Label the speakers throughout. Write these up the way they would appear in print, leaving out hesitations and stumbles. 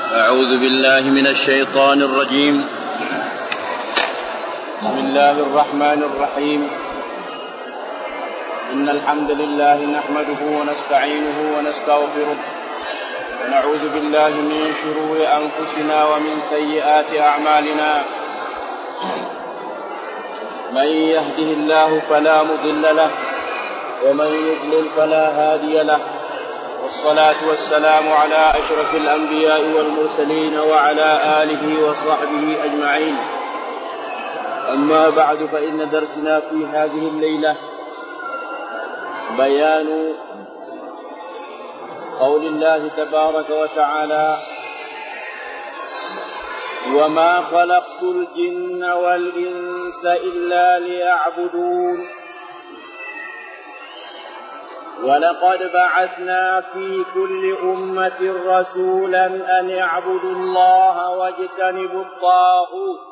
Speaker 1: أعوذ بالله من الشيطان الرجيم. بسم الله الرحمن الرحيم. إن الحمد لله نحمده ونستعينه ونستغفره ونعوذ بالله من شرور أنفسنا ومن سيئات أعمالنا. من يهده الله فلا مضل له ومن يضلل فلا هادي له، والصلاة والسلام على أشرف الأنبياء والمرسلين وعلى آله وصحبه أجمعين. أما بعد، فإن درسنا في هذه الليلة بيان قول الله تبارك وتعالى: وما خلقت الجن والإنس إلا ليعبدون ولقد بعثنا في كل أمة رسولا أن يعبدوا الله واجتنبوا الطاغوت.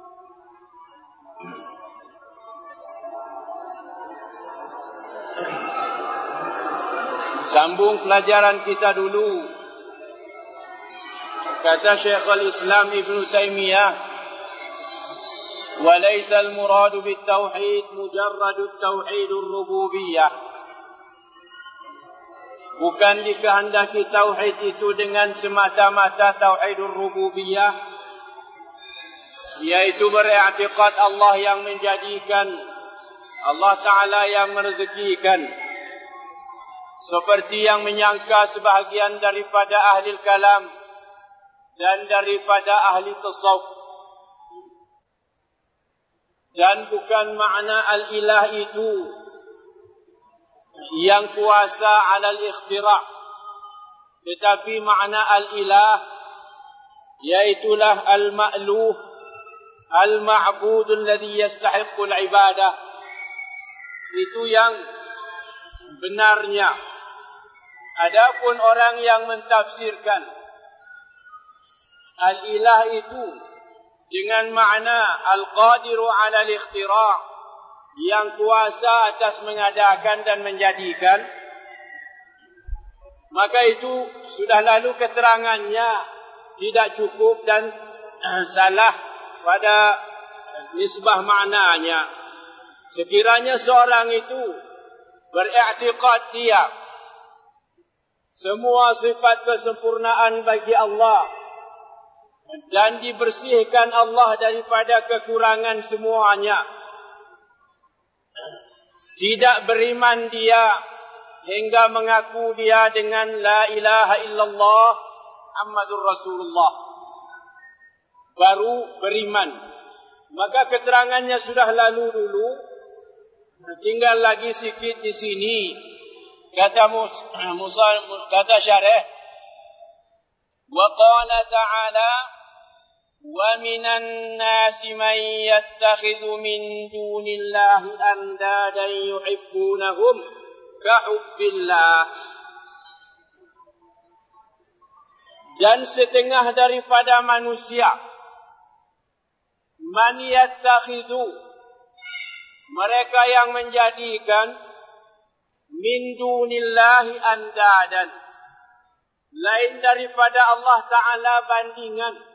Speaker 1: Sambung pelajaran kita dulu. Kata Syekhul Islam Ibn Taymiyah: وَلَيْسَ الْمُرَادُ بِالتَّوْحِيدِ مُجَرَّدُ التَّوْحِيدُ الرُّبُوبِيَّةِ. Bukan dikehendaki tauhid itu dengan semata-mata tauhidur rububiyah, yaitu beriktikad Allah yang menjadikan, Allah Ta'ala yang merezekikan, seperti yang menyangka sebahagian daripada ahli kalam dan daripada ahli tasawuf. Dan bukan makna al-ilah itu yang kuasa alal ikhtira', tetapi makna al-ilah yaitulah al-ma'luh al-ma'bud alladhi yastahiqqu al-ibadah. Itu yang benarnya. Adapun orang yang mentafsirkan al-ilah itu dengan makna al-qadiru ala al-ikhtira', yang kuasa atas mengadakan dan menjadikan, maka itu sudah lalu keterangannya tidak cukup dan salah pada nisbah maknanya. Sekiranya seorang itu beriktikad dia semua sifat kesempurnaan bagi Allah dan dibersihkan Allah daripada kekurangan semuanya, tidak beriman dia hingga mengaku dia dengan la ilaha illallah Muhammadur Rasulullah, baru beriman. Maka keterangannya sudah lalu dulu, tinggal lagi sikit di sini. Kata syarih, wa qala ta'ala: وَمِنَ النَّاسِ مَنْ يَتَّخِذُ مِنْ دُونِ اللَّهِ أَنْدَادًا يُحِبُّونَهُمْ كَحُبِّ اللَّهِ. Dan setengah daripada manusia, man yattakhidhu, mereka yang menjadikan, min dunillahi andadan, lain daripada Allah Ta'ala bandingan,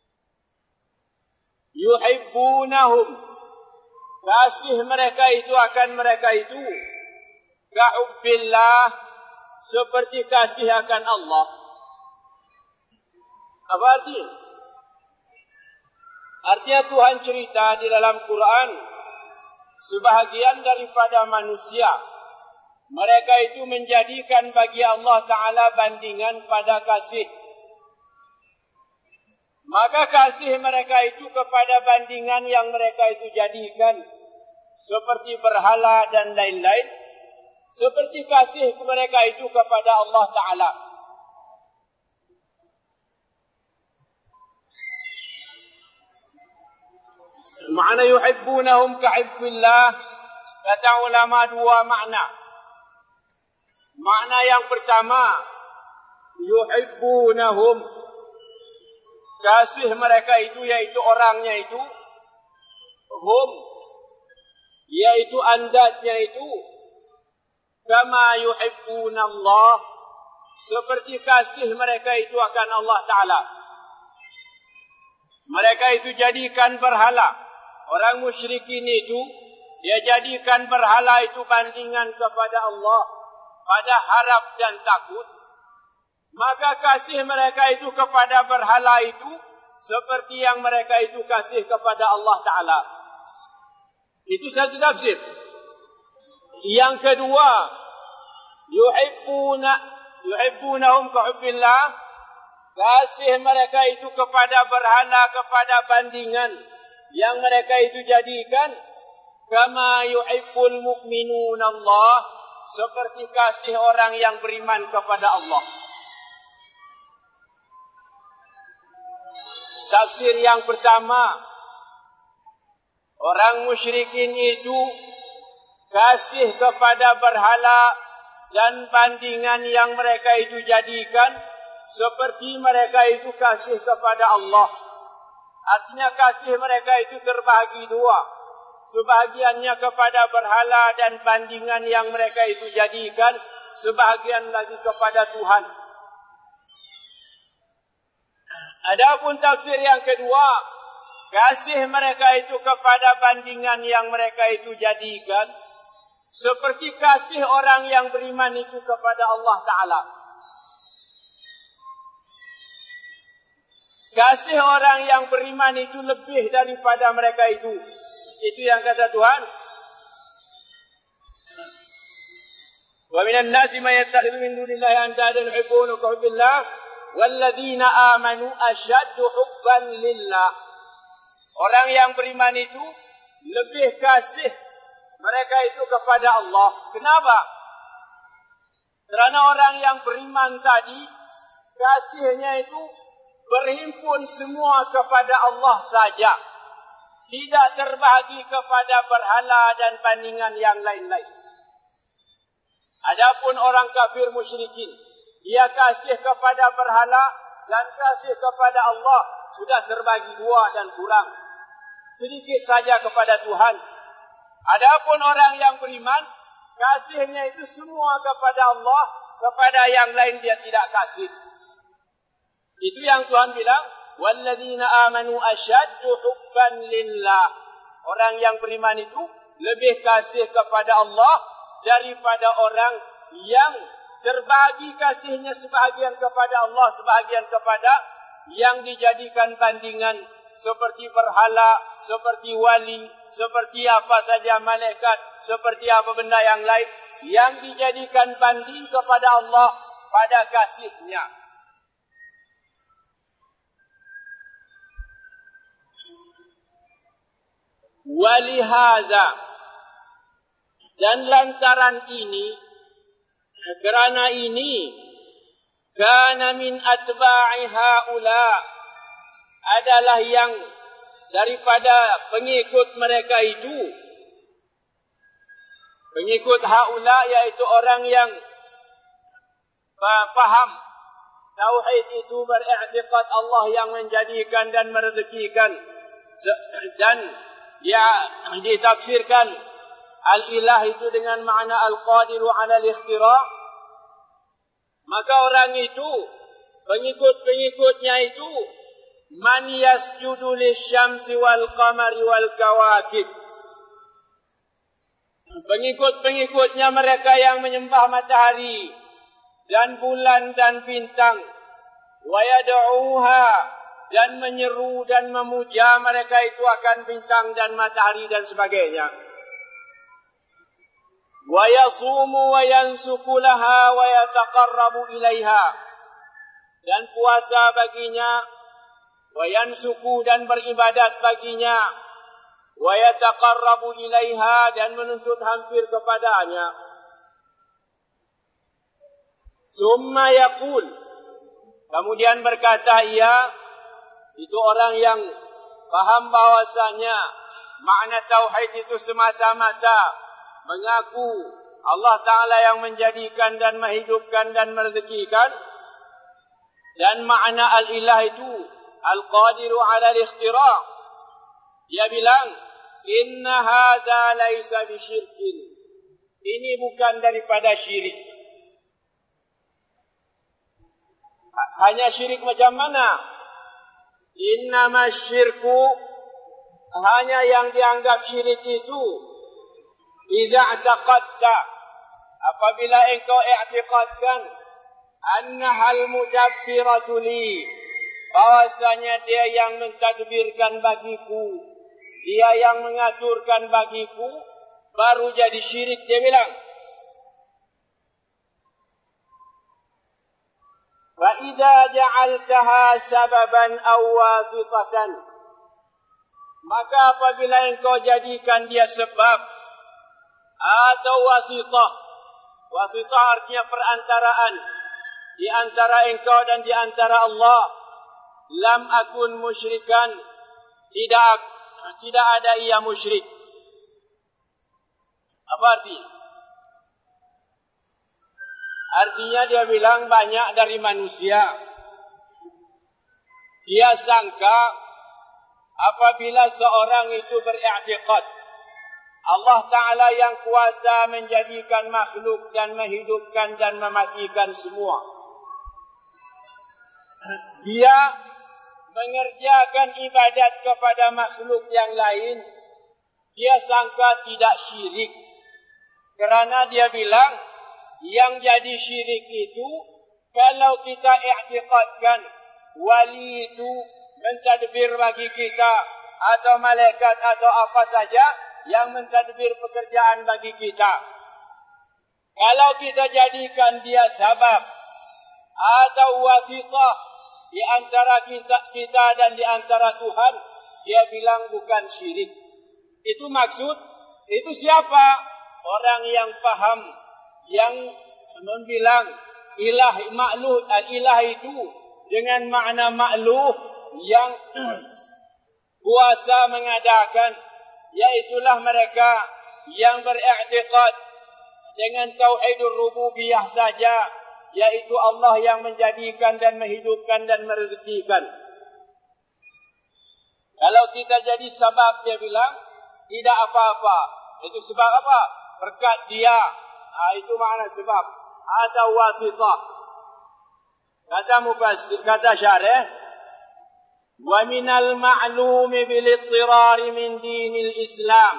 Speaker 1: yuhibbunahum, kasih mereka itu akan mereka itu, kahubbillah, seperti kasih akan Allah. Apa artinya? Artinya Tuhan cerita di dalam Quran, sebahagian daripada manusia, mereka itu menjadikan bagi Allah Ta'ala bandingan pada kasih. Maka kasih mereka itu kepada bandingan yang mereka itu jadikan, seperti berhala dan lain-lain, seperti kasih mereka itu kepada Allah Ta'ala. Makna yuhibbunahum kahibbillah, kata ulama dua makna. Makna yang pertama, yuhibbunahum, kasih mereka itu, yaitu orangnya itu, hum, yaitu andatnya itu, kama yuhibbunallah, seperti kasih mereka itu akan Allah Ta'ala. mereka itu jadikan berhala. Orang musyrikin itu, dia jadikan berhala itu bandingan kepada Allah pada harap dan takut. Maka kasih mereka itu kepada berhala itu seperti yang mereka itu kasih kepada Allah Ta'ala. Itu satu tafsir. Yang kedua, yuhibbunahum kahubbillah, kasih mereka itu kepada berhala, kepada bandingan yang mereka itu jadikan, kama yuhibbul mu'minun Allah, seperti kasih orang yang beriman kepada Allah. Tafsir yang pertama, orang musyrikin itu kasih kepada berhala dan bandingan yang mereka itu jadikan seperti mereka itu kasih kepada Allah. Artinya kasih mereka itu terbahagi dua. Sebahagiannya kepada berhala dan bandingan yang mereka itu jadikan, sebahagian lagi kepada Tuhan. Adapun tafsir yang kedua, kasih mereka itu kepada bandingan yang mereka itu jadikan seperti kasih orang yang beriman itu kepada Allah Ta'ala. Kasih orang yang beriman itu lebih daripada mereka itu. Itu yang kata Tuhan. Wa minan nasi man yattakhidhu min dunillahi andadan yuhibbunahum ka hubbillah walladzina amanu ashaddu hubban lillah. Orang yang beriman itu lebih kasih mereka itu kepada Allah. Kenapa? Kerana orang yang beriman tadi kasihnya itu berhimpun semua kepada Allah saja. Tidak terbahagi kepada berhala dan bandingan yang lain-lain. Adapun orang kafir musyrikin, dia kasih kepada berhala dan kasih kepada Allah sudah terbagi dua dan kurang. Sedikit saja kepada Tuhan. Adapun orang yang beriman, kasihnya itu semua kepada Allah, kepada yang lain dia tidak kasih. Itu yang Tuhan bilang, walladzina amanu asyaddu hubban lillah. Orang yang beriman itu lebih kasih kepada Allah daripada orang yang terbagi kasihnya sebahagian kepada Allah, sebahagian kepada yang dijadikan bandingan seperti berhala, seperti wali, seperti apa saja malaikat, seperti apa benda yang lain yang dijadikan banding kepada Allah pada kasihnya. Walihaza, dan lantaran ini, kerana ini, kana min atba'i haula, adalah yang daripada pengikut mereka itu, pengikut haula yaitu orang yang faham tauhid itu, beriktikad Allah yang menjadikan dan merezekikan, dan dia ditafsirkan al-ilah itu dengan makna al-qadiru ala al-ikhtira. Maka orang itu, pengikut-pengikutnya itu, man yasjudu lisyamsi wal qamari wal kawakib. Pengikut-pengikutnya mereka yang menyembah matahari dan bulan dan bintang, wa yad'uha, dan menyeru dan memuja mereka itu akan bintang dan matahari dan sebagainya. Wa yasumu wa yansuku laha wa yataqarrabu ilaiha, dan puasa baginya, wa yansuku, dan beribadat baginya, wa yataqarrabu ilaiha, dan menuntut hampir kepadanya. Summa yaqul, kemudian berkata ia, itu orang yang paham bahwasanya makna tauhid itu semata-mata mengaku Allah Ta'ala yang menjadikan dan menghidupkan dan merezekikan, dan makna al-ilah itu al-qadiru ala al-ikhtira. Dia bilang, inna hadza laisa bisyirkin, ini bukan daripada syirik. Hanya syirik macam mana? Innama syirku, hanya yang dianggap syirik itu, idza i'taqadta, apabila engkau i'tiqadkan, annahal mudabbiratu li, bahwasanya dia yang mentadbirkan bagiku, dia yang mengaturkan bagiku, baru jadi syirik. Dia bilang, fa idza ja'altaha sababan aw wasitatan, maka apabila engkau jadikan dia sebab atau wasitah, wasitah artinya perantaraan di antara engkau dan di antara Allah, lam akun musyrikan, tidak ada ia musyrik. Apa artinya? Artinya dia bilang banyak dari manusia, dia sangka apabila seorang itu beriktikad Allah Ta'ala yang kuasa menjadikan makhluk dan menghidupkan dan mematikan semua, dia mengerjakan ibadat kepada makhluk yang lain, dia sangka tidak syirik. Kerana dia bilang, yang jadi syirik itu, kalau kita i'tiqadkan wali itu mentadbir bagi kita, atau malaikat atau apa saja yang mentadbir pekerjaan bagi kita. Kalau kita jadikan dia sabab atau wasitah di antara kita dan di antara Tuhan, dia bilang bukan syirik. Itu maksud, itu siapa? Orang yang faham, yang membilang ilah makhluk, al-ilah itu dengan makna makhluk yang kuasa mengadakan, yaitulah mereka yang beriktikad dengan tauhidur rububiyah saja, yaitu Allah yang menjadikan dan menghidupkan dan merezekikan. Kalau kita jadi sebab, dia bilang tidak apa-apa. Itu sebab apa? Berkat dia. Itu makna sebab atau wasitah. Kata mufassir, kata syarih, wa minal ma'lumi bil ittirari min dinil Islam,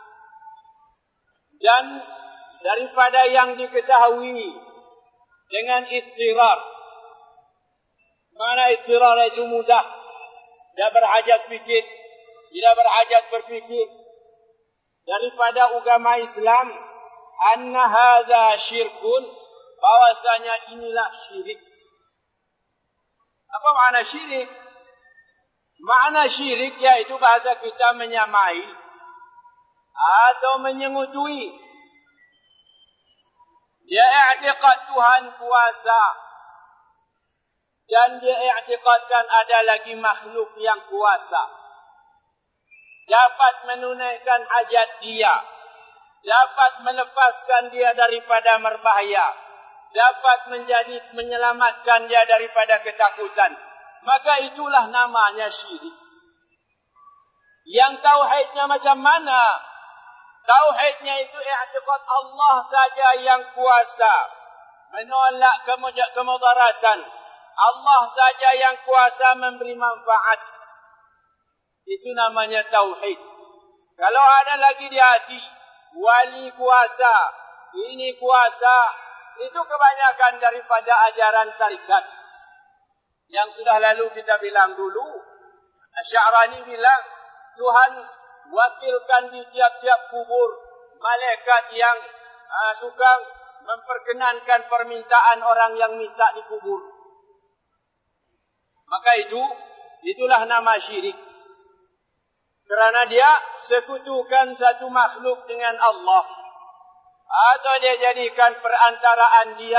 Speaker 1: dan daripada yang diketahui dengan ittirar. Mana ittirar itu mudah, tidak berhajat fikir, tidak berhajat berfikir, daripada agama Islam, anna hadza syirkun, bahwasanya inilah syirik. Apa makna syirik? Makna syirik yaitu bahasa kita menyamai atau menyengutui. Dia i'tiqad Tuhan kuasa, dan dia i'tiqadkan ada lagi makhluk yang kuasa, dapat menunaikan hajat dia, dapat melepaskan dia daripada berbahaya, dapat menyelamatkan dia daripada ketakutan. Maka itulah namanya syirik. Yang tauhidnya macam mana? Tauhidnya itu i'tiqad Allah saja yang kuasa menolak kemudaratan, Allah saja yang kuasa memberi manfaat. Itu namanya tauhid. Kalau ada lagi di hati, wali kuasa, ini kuasa, itu kebanyakan daripada ajaran tarikat. Yang sudah lalu kita bilang dulu, Asy'arani bilang, Tuhan wakilkan di tiap-tiap kubur malaikat yang tukang memperkenankan permintaan orang yang minta di kubur. Maka itulah nama syirik. Kerana dia sekutukan satu makhluk dengan Allah, atau dia jadikan perantaraan di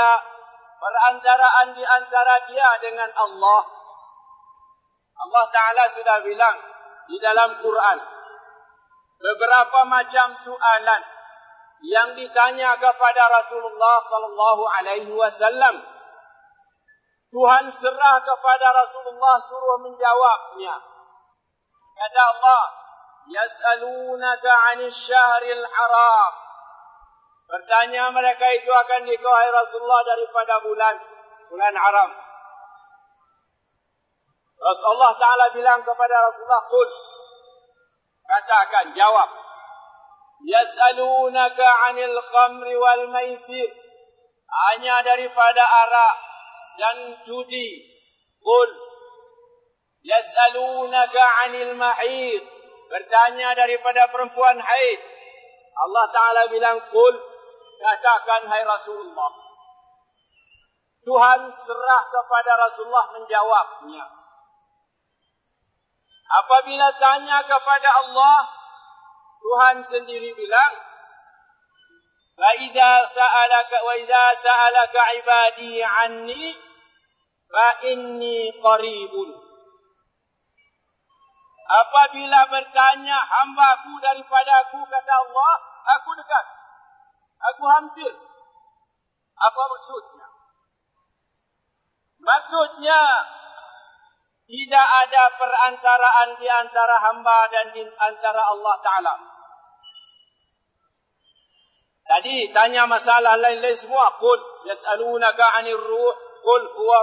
Speaker 1: antara dia dengan Allah. Allah Ta'ala sudah bilang di dalam Quran, beberapa macam soalan yang ditanya kepada Rasulullah sallallahu alaihi wasallam, Tuhan serah kepada Rasulullah suruh menjawabnya. Kata Allah, yas'alunaka 'anil syahril haram. Bertanya mereka itu akan dikau hai Rasulullah daripada bulan haram. Rasulullah Ta'ala bilang kepada Rasulullah, qul, katakan, jawab. Yas'alunaka 'anil khamri wal maisir. Hanya daripada arak dan judi. Qul. Yas'alunaka 'anil mahid. Bertanya daripada perempuan haid. Allah Ta'ala bilang, qul, katakan hai Rasulullah. Tuhan serah kepada Rasulullah menjawabnya. Apabila tanya kepada Allah, Tuhan sendiri bilang, wa idza sa'alaka ibadi anni fa inni qaribun. Apabila bertanya hamba-Ku daripada-Ku, kata Allah, aku dekat. Aku hampir. Apa maksudnya? Maksudnya, tidak ada perantaraan di antara hamba dan di antara Allah Ta'ala. Tadi tanya masalah lain-lain semua. Qul yas'alunaka 'anir ruh. Qul huwa.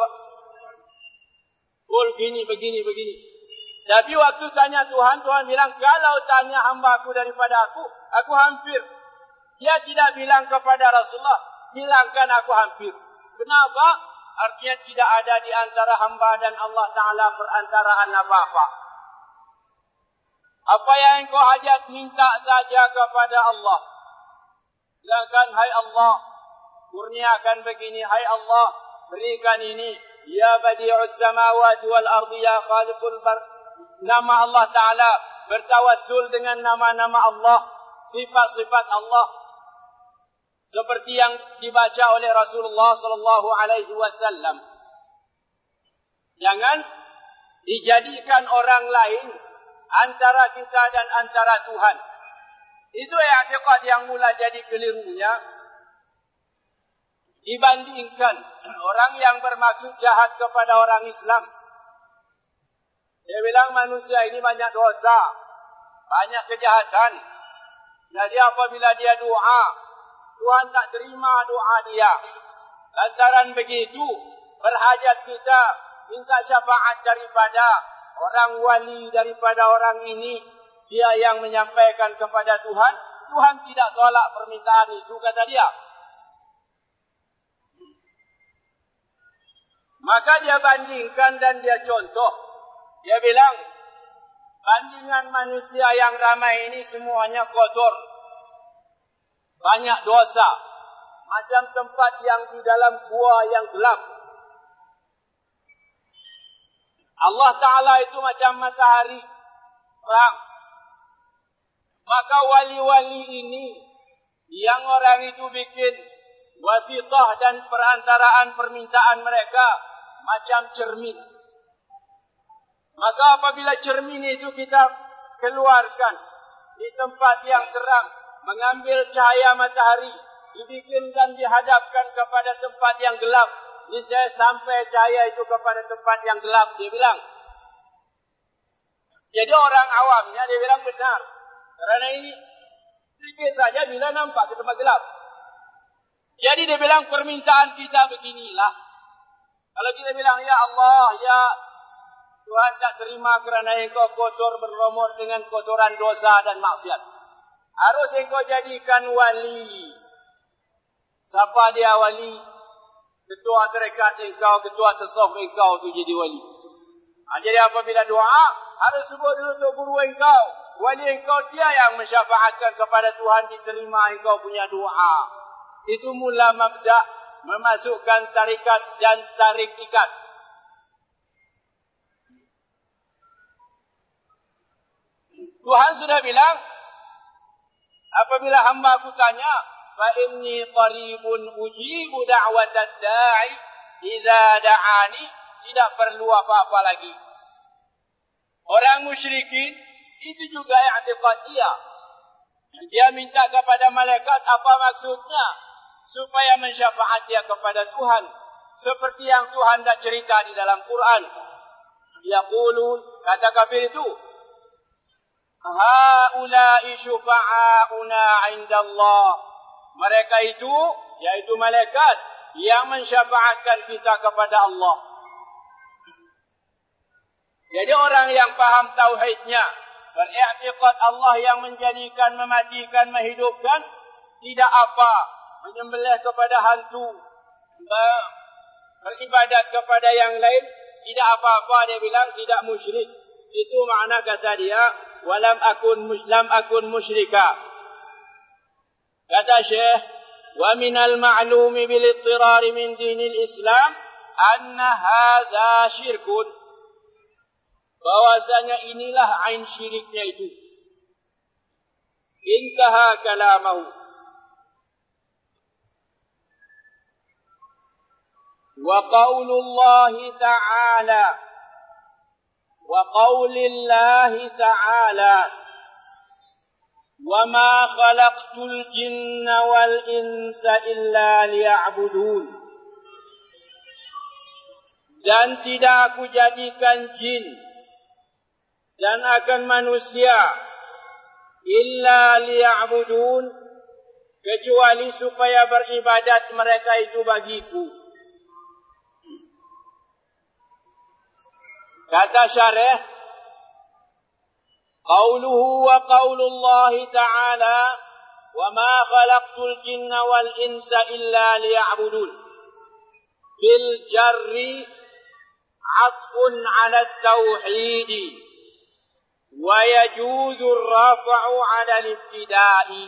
Speaker 1: Qul begini. Tapi waktu tanya Tuhan, Tuhan bilang, kalau tanya hamba-Ku daripada aku hampir. Dia tidak bilang kepada Rasulullah, bilangkan aku hampir. Kenapa? Artinya tidak ada di antara hamba dan Allah Ta'ala perantaraan apa-apa. Apa yang engkau hajat, minta saja kepada Allah. Bilangkan, hai Allah, kurniakan begini. Hai Allah, berikan ini. Ya badi'us samawati wal ardi ya khaliqul bar. Nama Allah Ta'ala, bertawassul dengan nama-nama Allah, sifat-sifat Allah. Seperti yang dibaca oleh Rasulullah sallallahu alaihi wasallam. Jangan dijadikan orang lain antara kita dan antara Tuhan. Itu i'tiqad yang mula jadi kelirunya. Dibandingkan orang yang bermaksud jahat kepada orang Islam. Dia bilang manusia ini banyak dosa, banyak kejahatan. Jadi apabila dia doa, Tuhan tak terima doa dia. Lantaran begitu, berhajat kita minta syafaat daripada orang wali, daripada orang ini. Dia yang menyampaikan kepada Tuhan. Tuhan tidak tolak permintaan itu, kata dia. Maka dia bandingkan dan dia contoh. Dia bilang, bandingan manusia yang ramai ini semuanya kotor. Banyak dosa. Macam tempat yang di dalam gua yang gelap. Allah Ta'ala itu macam matahari terang. Maka wali-wali ini, yang orang itu bikin wasitah dan perantaraan permintaan mereka, macam cermin. Maka apabila cermin itu kita keluarkan di tempat yang terang, mengambil cahaya matahari, dibikin dan dihadapkan kepada tempat yang gelap, niscaya sampai cahaya itu kepada tempat yang gelap, dia bilang. Jadi orang awamnya dia bilang benar. Kerana ini sedikit saja bila nampak ke tempat gelap. Jadi dia bilang permintaan kita beginilah. Kalau kita bilang, ya Allah, ya Tuhan tak terima kerana engkau kotor berlumur dengan kotoran dosa dan maksiat. Harus engkau jadikan wali. Siapa dia wali? Ketua tarekat engkau, ketua tasawuf engkau tu jadi wali. Jadi apabila doa, harus sebut dulu tu guru engkau. Wali engkau dia yang mensyafaatkan kepada Tuhan diterima engkau punya doa. Itu mula mabda' memasukkan tarikat dan tarik ikat. Tuhan sudah bilang, apabila hamba aku tanya, fa inni qaribun ujibu da'watad da'i idza da'ani, tidak perlu apa-apa lagi. Orang musyrikin itu juga i'tiqad dia. Dia minta kepada malaikat, apa maksudnya? Supaya mensyafaat dia kepada Tuhan. Seperti yang Tuhan dah cerita di dalam Quran. Yaqulun, kata kafir itu, haula'i syufa'auna 'indallah. Mereka itu, yaitu malaikat, yang mensyafaatkan kita kepada Allah. Jadi orang yang faham tauhidnya, beriktikad Allah yang menjadikan, mematikan, menghidupkan, tidak apa menyembelih kepada hantu, beribadat kepada yang lain, tidak apa-apa, dia bilang tidak musyrik. Itu makna kata dia, walam akun musyrika. Kata Syekh, wa minal ma'lumi bil ittirari min dinil Islam anna hadza syirkun. Bahwasanya inilah ain syiriknya itu. Intaha kalamahu. Wa qaulullahi ta'ala wa qaulillahi ta'ala wa ma khalaqtul jinna wal insa illa liya'budun. Dan tidak aku jadikan jin dan akan manusia illa liya'budun, kecuali supaya beribadat mereka itu bagiku. Kata syarih, qauluhu wa qaulullahi ta'ala wa ma khalaqtul jinna wal insa illa liya'budun bil jarri atfun 'ala at-tauhid wa yajuzu ar-raf'u 'ala al-ibtida'i.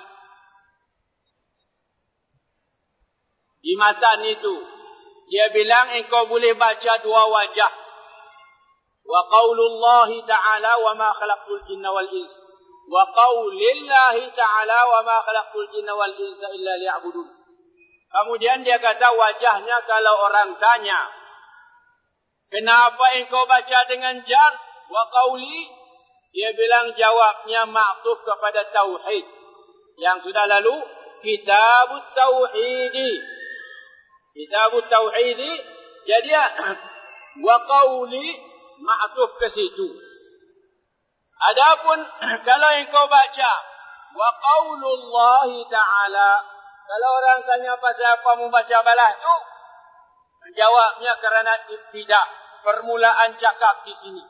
Speaker 1: Di matan itu dia bilang engkau boleh baca dua wajah. Wa qaulullahi ta'ala wa ma khalaqtul jinna wal insa wa qaulillahi ta'ala wa ma khalaqtul jinna wal insa illa liya'budun. Kemudian dia kata wajahnya kalau orang tanya, kenapa engkau baca dengan jar wa qauli? Dia bilang jawabnya ma'tuf kepada tauhid yang sudah lalu, kitabut tauhidi. Kitabut tauhidi, jadi wa qauli ma'tuf ke situ. Adapun kalau engkau baca wa qaulullahi ta'ala, kalau orang tanya pasal apa membaca balah tu, jawabnya kerana tidak permulaan cakap di sini.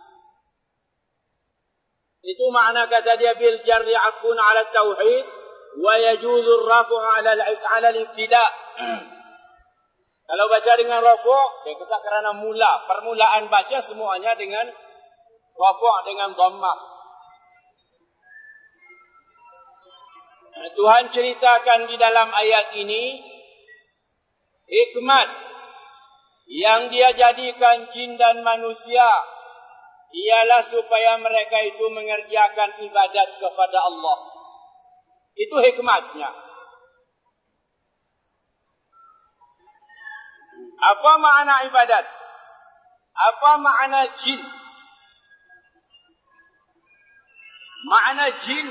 Speaker 1: Itu makna kata dia bil jarri akun ala tauhid wa yajuzu ar-rafu' ala al-ibtida'. Kalau baca dengan rafu', dia kata kerana mula, permulaan baca semuanya dengan rafu' dengan dhammah. Tuhan ceritakan di dalam ayat ini hikmat yang dia jadikan jin dan manusia ialah supaya mereka itu mengerjakan ibadat kepada Allah. Itu hikmatnya. Apa makna ibadat? Apa makna jin? Makna jin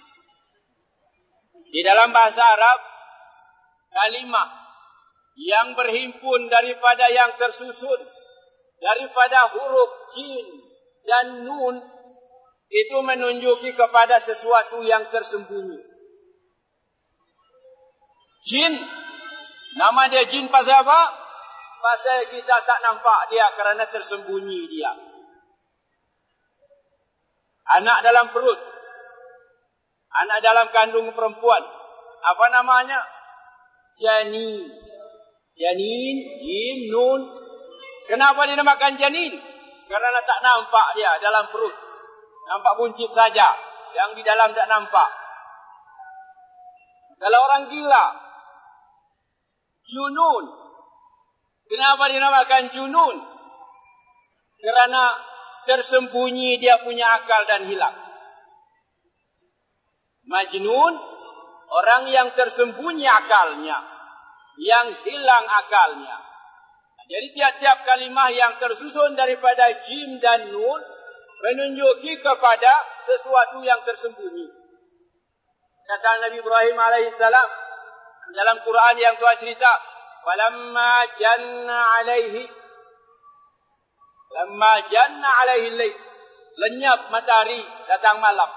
Speaker 1: di dalam bahasa Arab, kalimah yang berhimpun daripada yang tersusun, daripada huruf jin dan nun, itu menunjuki kepada sesuatu yang tersembunyi. Jin, nama dia jin pasal apa? Pasal kita tak nampak dia kerana tersembunyi dia. Anak dalam perut, anak dalam kandung perempuan, apa namanya? Janin. Janin, jim, nun. Kenapa dinamakan janin? Kerana tak nampak dia dalam perut. Nampak buncit saja. Yang di dalam tak nampak. Kalau orang gila, junun. Kenapa dinamakan junun? Kerana tersembunyi dia punya akal dan hilang. Majnun, orang yang tersembunyi akalnya, yang hilang akalnya. Jadi tiap-tiap kalimah yang tersusun daripada jim dan nun menunjuki kepada sesuatu yang tersembunyi. Kata Nabi Ibrahim alaihissalam dalam Quran yang Tuhan cerita, "Falamma janna alaihi al-lail." Lenyap matahari, datang malam.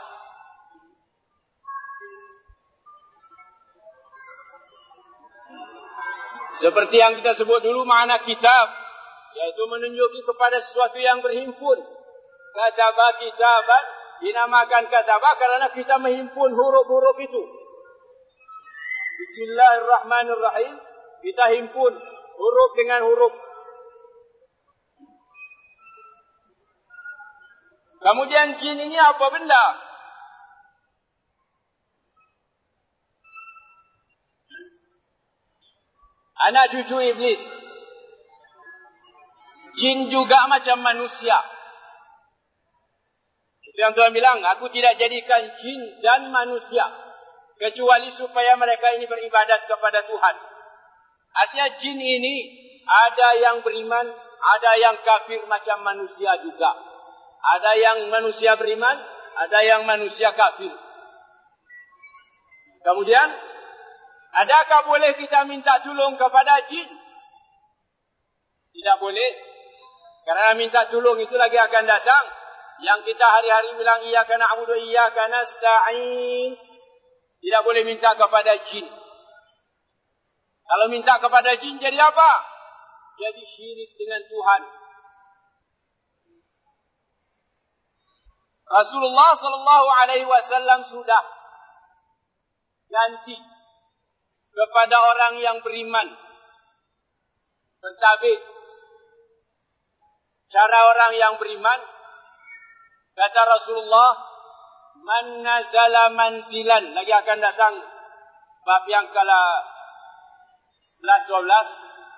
Speaker 1: Seperti yang kita sebut dulu makna kitab, yaitu menunjuki kepada sesuatu yang berhimpun. kataba kitaban, dinamakan kataba karena kita menghimpun huruf-huruf itu. Bismillahirrahmanirrahim, kita himpun huruf dengan huruf. Kemudian jin ini apa benda? Anak cucu iblis. Jin juga macam manusia. Itu yang Tuhan bilang, aku tidak jadikan jin dan manusia kecuali supaya mereka ini beribadat kepada Tuhan. Artinya jin ini ada yang beriman, ada yang kafir macam manusia juga. Ada yang manusia beriman, ada yang manusia kafir. Kemudian, adakah boleh kita minta tolong kepada jin? Tidak boleh. Karena minta tolong itu lagi akan datang. Yang kita hari-hari bilang, iyyaka na'budu wa iyyaka nasta'in. Tidak boleh minta kepada jin. Kalau minta kepada jin jadi apa? Jadi syirik dengan Tuhan. Rasulullah SAW sudah ganti kepada orang yang beriman, bertabik. Cara orang yang beriman, kata Rasulullah, man nazala manzilan. Lagi akan datang bab yang ke-11-12.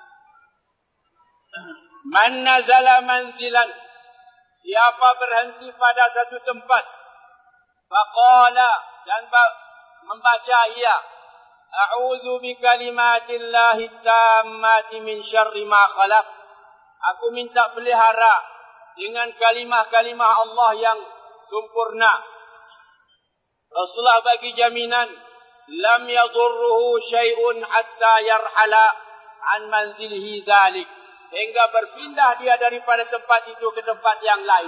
Speaker 1: Man nazala manzilan, siapa berhenti pada satu tempat, faqala, dan membaca ia, a'udzu bikalimatillahi tammati min syarri ma khalaq. Aku minta pelihara dengan kalimah-kalimah Allah yang sempurna. Rasulullah bagi jaminan, lam yadurruhu syai'un hatta yarhala an manzilihi dzalik. Hingga berpindah dia daripada tempat itu ke tempat yang lain.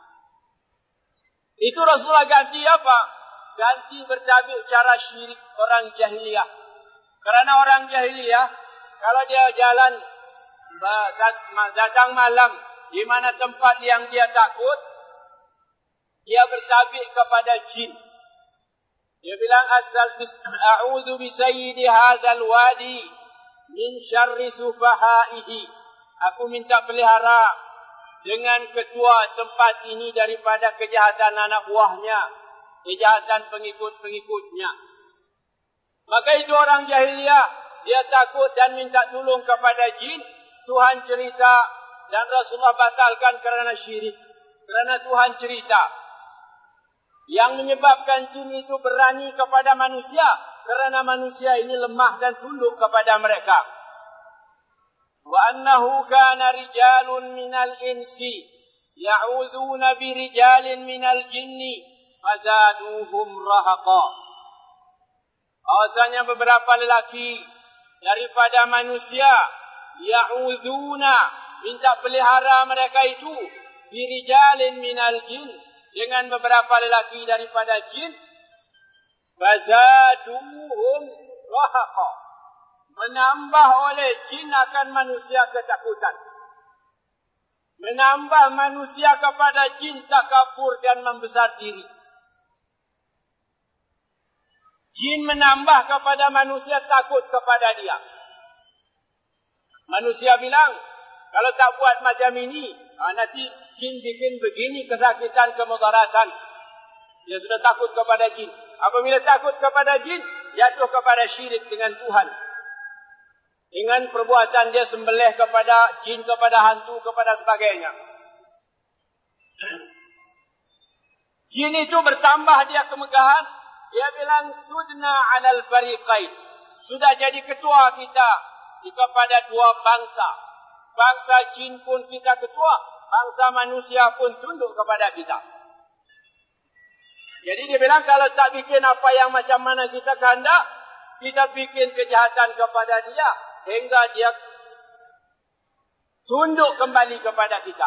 Speaker 1: Itu Rasulullah ganti apa? Ganti bertabik cara syirik orang jahiliyah. Karena orang jahiliyah, kalau dia jalan datang malam, di mana tempat yang dia takut, dia bertabik kepada jin. Dia bilang, a'udzu bi sayyidi hadzal wadi min syarri sufahaihi. Aku minta pelihara dengan ketua tempat ini daripada kejahatan anak buahnya, kejahatan pengikut-pengikutnya. Maka itu orang jahiliyah, dia takut dan minta tolong kepada jin. Tuhan cerita dan Rasulullah batalkan kerana syirik. Kerana Tuhan cerita. Yang menyebabkan jin itu berani kepada manusia, kerana manusia ini lemah dan tunduk kepada mereka. Wa annahu kana rijalun minal insi ya'udzuuna bi rijalin minal jinni fazaduhum rahaqa. Bahasanya beberapa lelaki daripada manusia ya'udzuuna, minta pelihara mereka itu bi rijalin minal jin, dengan beberapa lelaki daripada jin. Fazaduhum rahaqa, menambah oleh jin akan manusia ketakutan. Menambah manusia kepada jin takabur dan membesar diri. Jin menambah kepada manusia takut kepada dia. Manusia bilang, kalau tak buat macam ini, nanti jin bikin begini kesakitan, kemudaratan. Dia sudah takut kepada jin. Apabila takut kepada jin, jatuh kepada syirik dengan Tuhan. Dengan perbuatan dia sembelih kepada jin, kepada hantu, kepada sebagainya. Jin itu bertambah dia kemegahan. Dia bilang, sudna alal fariqain. Sudah jadi ketua kita kepada dua bangsa. Bangsa jin pun kita ketua, bangsa manusia pun tunduk kepada kita. Jadi dia bilang, kalau tak bikin apa yang macam mana kita kehendak, kita bikin kejahatan kepada dia, hingga dia tunduk kembali kepada kita.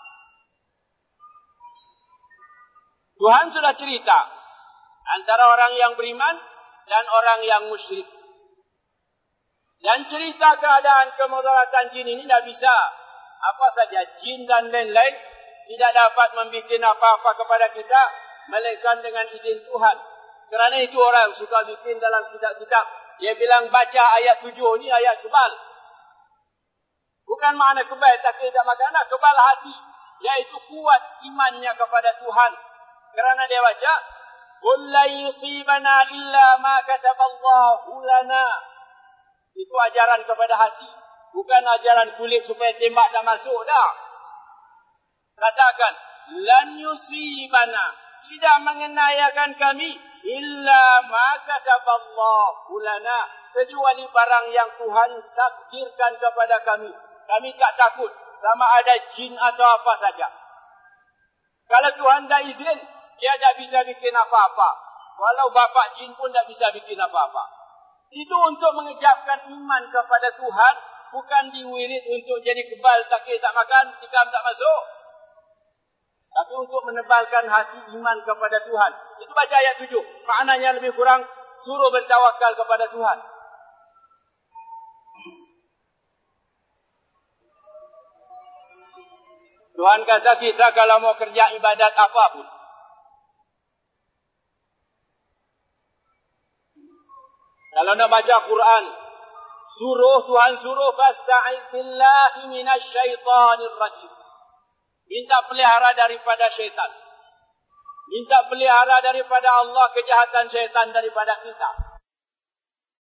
Speaker 1: Tuhan sudah cerita antara orang yang beriman dan orang yang musyrik. Dan cerita keadaan kemudaratan jin ini tidak bisa apa saja, jin dan lain-lain tidak dapat membuat apa-apa kepada kita melainkan dengan izin Tuhan. Kerana itu orang suka bikin dalam kitab-kitab. Dia bilang baca ayat 7 ni ayat kebal. Bukan makna kebal tak ada makna kebal hati, yaitu kuat imannya kepada Tuhan. Kerana dia baca qul la yusibana illa ma kataballahu lana. Itu ajaran kepada hati, bukan ajaran kulit supaya tembak dan masuk dah. Katakan lan yusibana, tidak mengenayakan kami illa ma kataballahu lana, kecuali barang yang Tuhan takdirkan kepada kami. Kami tak takut sama ada jin atau apa saja. Kalau Tuhan dah izin, dia tak bisa bikin apa-apa. Walau bapak jin pun tak bisa bikin apa-apa. Itu untuk mengejapkan iman kepada Tuhan, bukan diwirid untuk jadi kebal, takir tak makan, tikam tak masuk. Tapi untuk menebalkan hati iman kepada Tuhan. Itu baca ayat 7. Maknanya lebih kurang suruh bertawakal kepada Tuhan. Tuhan kata kita kalau mau kerja ibadat apapun, kalau nak baca Quran, Tuhan suruh fasta'idz billahi minasyaitonir rajim. Minta pelihara daripada syaitan. Minta pelihara daripada Allah kejahatan syaitan daripada kita.